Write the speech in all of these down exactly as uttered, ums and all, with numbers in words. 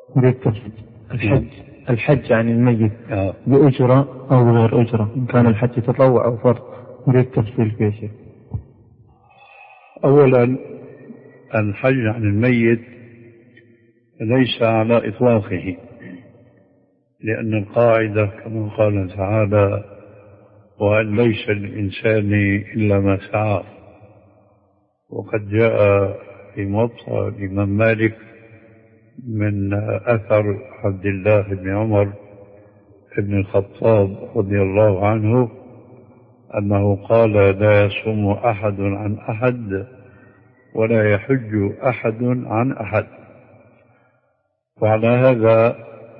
الحج الحج عن الميت بأجرة أو بغير أجرة، إن كان الحج تطوع أو فرض، نريد تفصيل في شيء. أولا الحج عن الميت ليس على إطلاقه، لأن القاعدة كما قال تعالى وأن ليس للإنسان إلا ما سعى. وقد جاء في موطأ الإمام مالك من أثر عبد الله بن عمر بن الخطاب رضي الله عنه أنه قال لا يصوم أحد عن أحد ولا يحج أحد عن أحد. وعلى هذا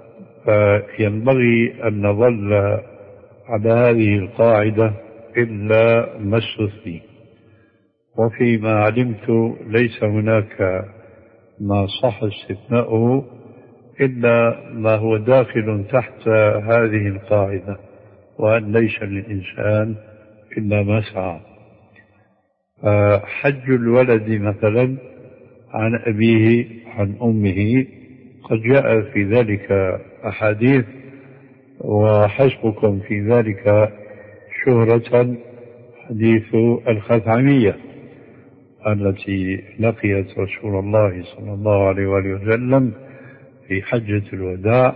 فينبغي أن نظل على هذه القاعدة إلا ما استثني. وفيما علمت ليس هناك ما صح استثناؤه إلا ما هو داخل تحت هذه القاعدة، وأن ليس للإنسان إلا ما سعى. حج الولد مثلا عن أبيه عن أمه قد جاء في ذلك أحاديث، وحسبكم في ذلك شهرة حديث الخثعمية التي لقيت رسول الله صلى الله عليه وآله وسلم في حجة الوداع،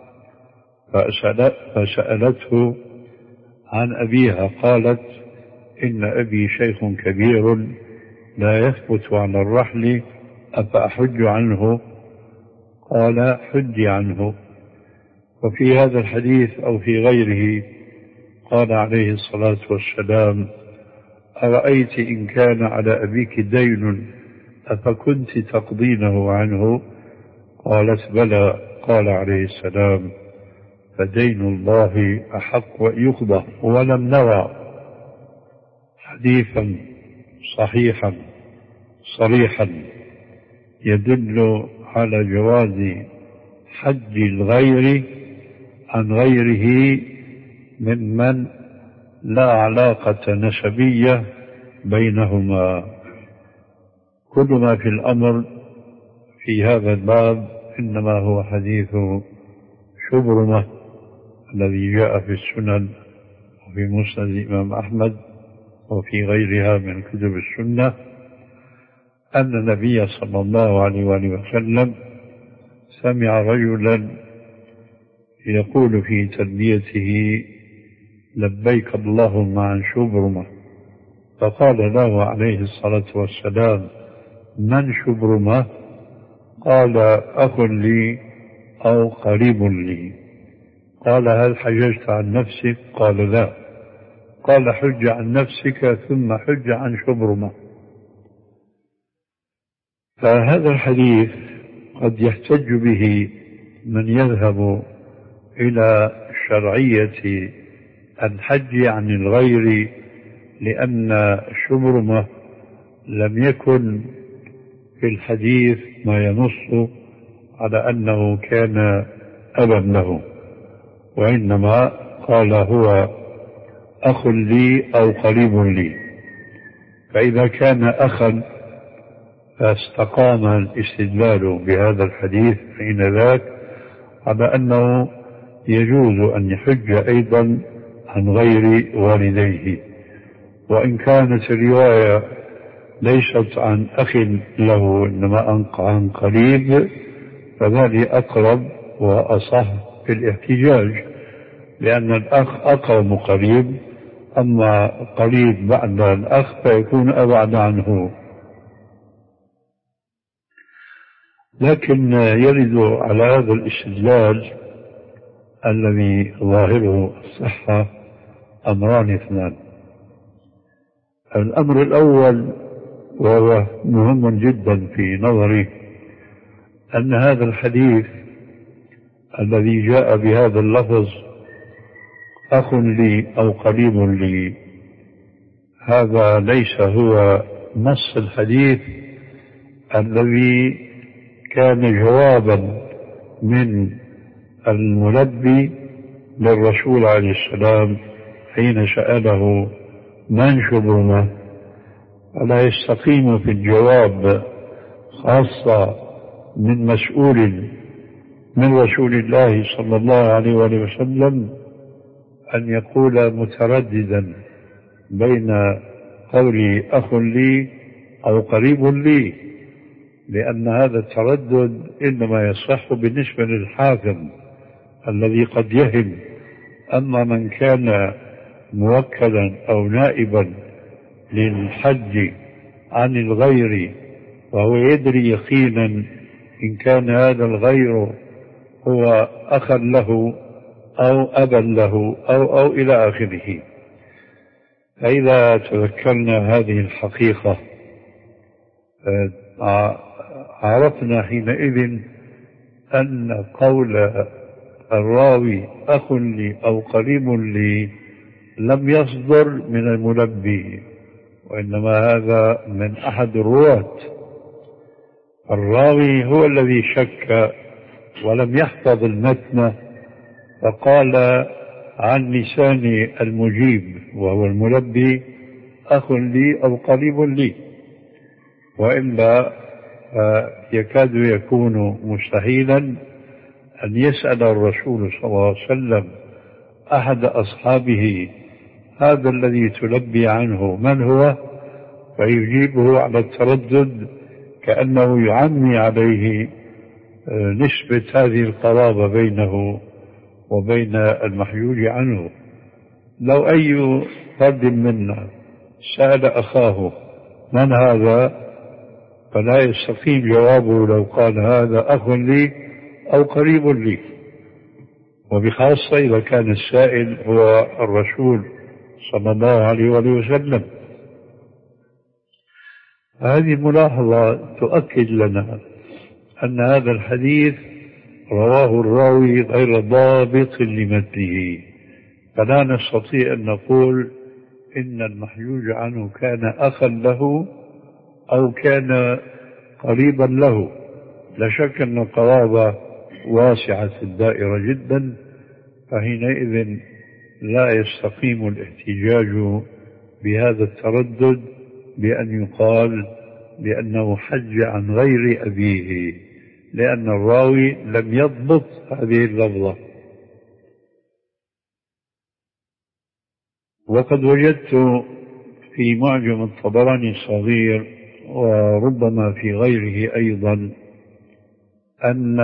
فسألته عن أبيها قالت إن أبي شيخ كبير لا يثبت عن الرحل أفأحج عنه؟ قال حج عنه. وفي هذا الحديث أو في غيره قال عليه الصلاة والسلام أرأيت إن كان على أبيك دين أفكنت تقضينه عنه؟ قالت بلى. قال عليه السلام فدين الله أحق وأن يقضى. ولم نرى حديثا صحيحا صريحا يدل على جواز حج الغير عن غيره ممن لا علاقة نسبية بينهما. كل ما في الأمر في هذا الباب إنما هو حديث شبرمة الذي جاء في السنن وفي مسند الإمام أحمد وفي غيرها من كتب السنة أن النبي صلى الله عليه وآله وسلم سمع رجلا يقول في تلبيته لبيك اللهم عن شبرمة، فقال له عليه الصلاة والسلام من شبرمة؟ قال أخ لي أو قريب لي. قال هل حججت عن نفسك؟ قال لا. قال حج عن نفسك ثم حج عن شبرمة. فهذا الحديث قد يحتج به من يذهب إلى شرعية الحج عن الغير، لأن شبرمة لم يكن في الحديث ما ينص على أنه كان أبا له، وإنما قال هو أخ لي أو قريب لي. فإذا كان أخا فاستقام الاستدلال بهذا الحديث حين ذاك على أنه يجوز أن يحج أيضا عن غير والديه. وإن كانت الرواية ليست عن أخ له إنما عن قريب فذلك أقرب وأصح في الاحتجاج، لأن الأخ أقرب قريب، أما قريب بعد الأخ فيكون أبعد عنه. لكن يرد على هذا الاستدلال الذي ظاهره الصحة أمران اثنان. الأمر الأول وهو مهم جدا في نظري أن هذا الحديث الذي جاء بهذا اللفظ أخ لي أو قريب لي هذا ليس هو نص الحديث الذي كان جوابا من الملبي للرسول عليه السلام حين سأله من شبرمة. ألا يستقيم في الجواب خاصة من مسؤول من رسول الله صلى الله عليه وآله وسلم أن يقول مترددا بين قولي أخ لي أو قريب لي، لأن هذا التردد إنما يصح بالنسبة للحاكم الذي قد يهم. أما من كان موكلا أو نائبا للحج عن الغير وهو يدري يقينا إن كان هذا الغير هو أخا له أو أبا له أو, أو إلى آخره. فإذا تذكرنا هذه الحقيقة عرفنا حينئذ أن قول الراوي أخ لي أو قريب لي لم يصدر من الملبي، وإنما هذا من أحد الرواة. الراوي هو الذي شك ولم يحفظ المتن فقال عن لسان المجيب وهو الملبي أخ لي أو قريب لي، وإلا يكاد يكون مستحيلا أن يسأل الرسول صلى الله عليه وسلم أحد أصحابه هذا الذي تلبي عنه من هو، فيجيبه على التردد كأنه يعمي عليه نسبة هذه القرابة بينه وبين المحجوج عنه. لو أي فرد منا سأل أخاه من هذا فلا يستقيم جوابه لو قال هذا أخ لي أو قريب لي، وبخاصة إذا كان السائل هو الرسول صلى الله عليه وسلم. هذه الملاحظة تؤكد لنا أن هذا الحديث رواه الراوي غير ضابط لمتنه، فلا نستطيع أن نقول إن المحجوج عنه كان أخا له أو كان قريبا له. لا شك أن القرابة واسعة الدائرة جدا، فحينئذ لا يستقيم الاحتجاج بهذا التردد بأن يقال لأنه حج عن غير أبيه، لأن الراوي لم يضبط هذه اللفظة. وقد وجدت في معجم الطبراني الصغير وربما في غيره أيضا أن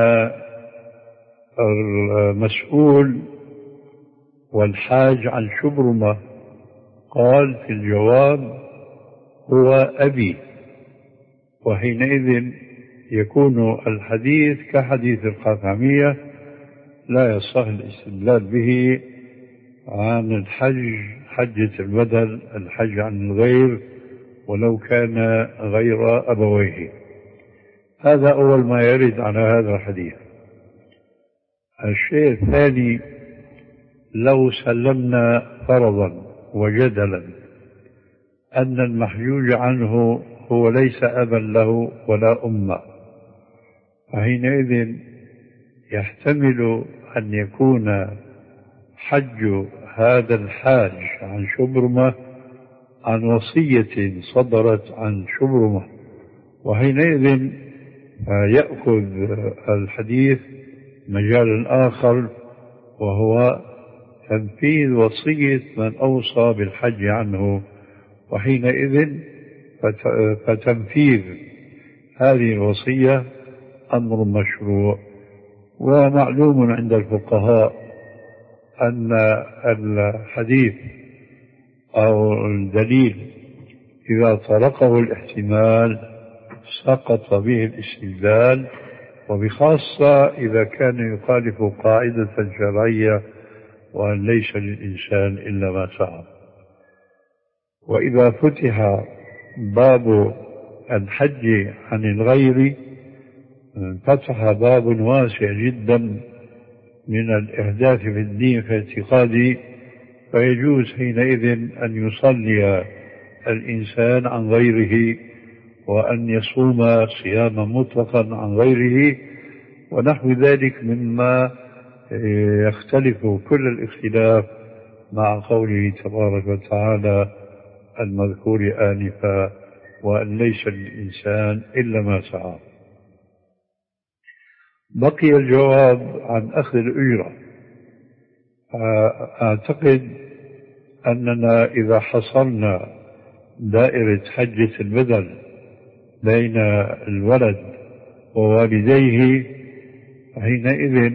المسؤول والحاج عن شبرمة قال في الجواب هو أبي، وحينئذ يكون الحديث كحديث الخاتمية لا يصح الاستدلال به عن الحج حجة البدل، الحج عن الغير ولو كان غير أبويه. هذا أول ما يرد على هذا الحديث. الشيء الثاني، لو سلمنا فرضا وجدلا أن المحجوج عنه هو ليس أبا له ولا أمه، فحينئذ يحتمل أن يكون حج هذا الحاج عن شبرمة عن وصية صدرت عن شبرمة، وحينئذ يأخذ الحديث مجالا آخر وهو تنفيذ وصية من أوصى بالحج عنه، وحينئذ فتنفيذ هذه الوصية أمر مشروع. ومعلوم عند الفقهاء أن الحديث أو الدليل إذا طرقه الاحتمال سقط به الاستدلال، وبخاصة إذا كان يخالف قاعدة شرعية وأن ليس للإنسان إلا ما سعى. وإذا فتح باب الحج عن الغير فتح باب واسع جدا من الإحداث في الدين في اعتقادي، فيجوز حينئذ أن يصلي الإنسان عن غيره وأن يصوم صياما مطلقا عن غيره ونحو ذلك مما يختلف كل الاختلاف مع قوله تبارك وتعالى المذكور آنفا وأن ليس للإنسان إلا ما سعى. بقي الجواب عن أخذ الأجرة. أعتقد أننا إذا حصلنا دائرة حجة البدن بين الولد ووالديه حينئذ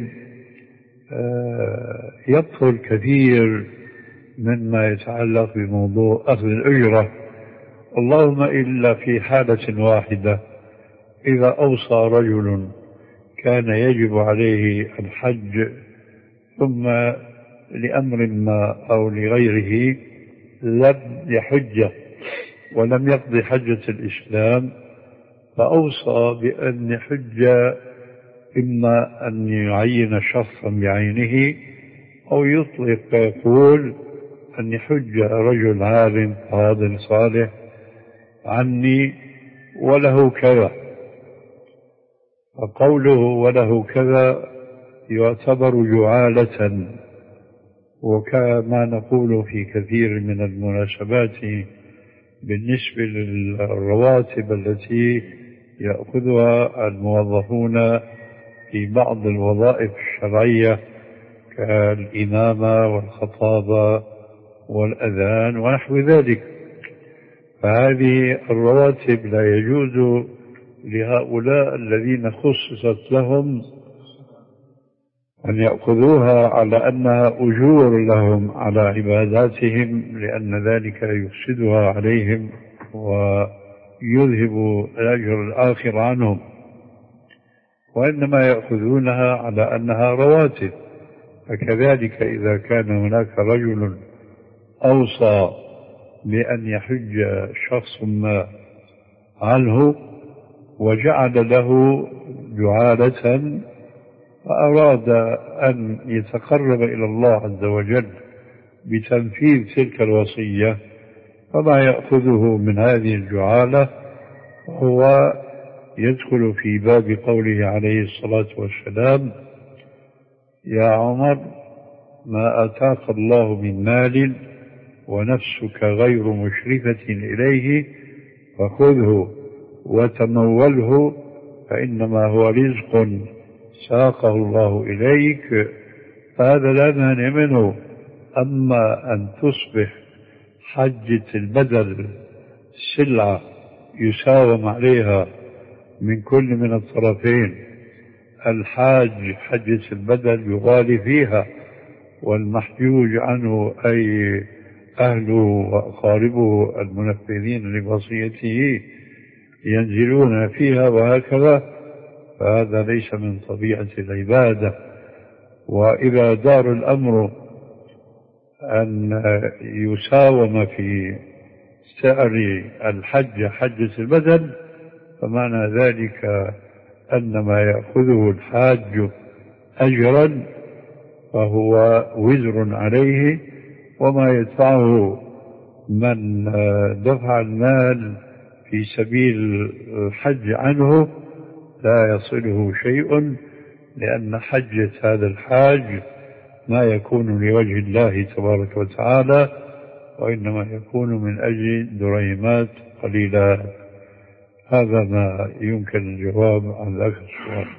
يدخل كثير مما يتعلق بموضوع أخذ الأجرة، اللهم إلا في حالة واحدة، إذا أوصى رجل كان يجب عليه الحج ثم لأمر ما أو لغيره لم يحج ولم يقضي حجة الإسلام، فأوصى بأن يحج إما أن يعين شخصا بعينه أو يطلق يقول أن يحج رجل عالم قاض صالح عني وله كذا، فقوله وله كذا يعتبر جعالة. وكما نقول في كثير من المناسبات بالنسبة للرواتب التي يأخذها الموظفون في بعض الوظائف الشرعية كالإمامة والخطابة والأذان ونحو ذلك، فهذه الرواتب لا يجوز لهؤلاء الذين خصصت لهم أن يأخذوها على أنها أجور لهم على عباداتهم، لأن ذلك يفسدها عليهم ويذهب الأجر الآخر عنهم، وإنما يأخذونها على أنها رواتب. فكذلك إذا كان هناك رجل أوصى بأن يحج شخص ما عنه وجعل له جعالة فأراد أن يتقرب إلى الله عز وجل بتنفيذ تلك الوصية، فما يأخذه من هذه الجعالة هو يدخل في باب قوله عليه الصلاة والسلام: يا عمر ما آتاك الله من مال ونفسك غير مشرفة إليه فخذه وتموله فإنما هو رزق ساقه الله إليك، فهذا لا مانع منه. أما أن تصبح حجة البدل سلعة يساوم عليها من كل من الطرفين، الحاج حجة البدل يغالي فيها والمحجوج عنه أي أهله وأقاربه المنفذين لوصيته ينزلون فيها وهكذا، فهذا ليس من طبيعة العبادة. وإذا دار الأمر أن يساوم في سعر الحج حجة البدن، فمعنى ذلك أن ما يأخذه الحاج أجرا فهو وزر عليه، وما يدفعه من دفع المال في سبيل الحج عنه لا يصله شيء، لأن حجة هذا الحاج ما يكون لوجه الله تبارك وتعالى، وإنما يكون من أجل دريمات قليلة. هذا ما يمكن الجواب عن ذلك السؤال.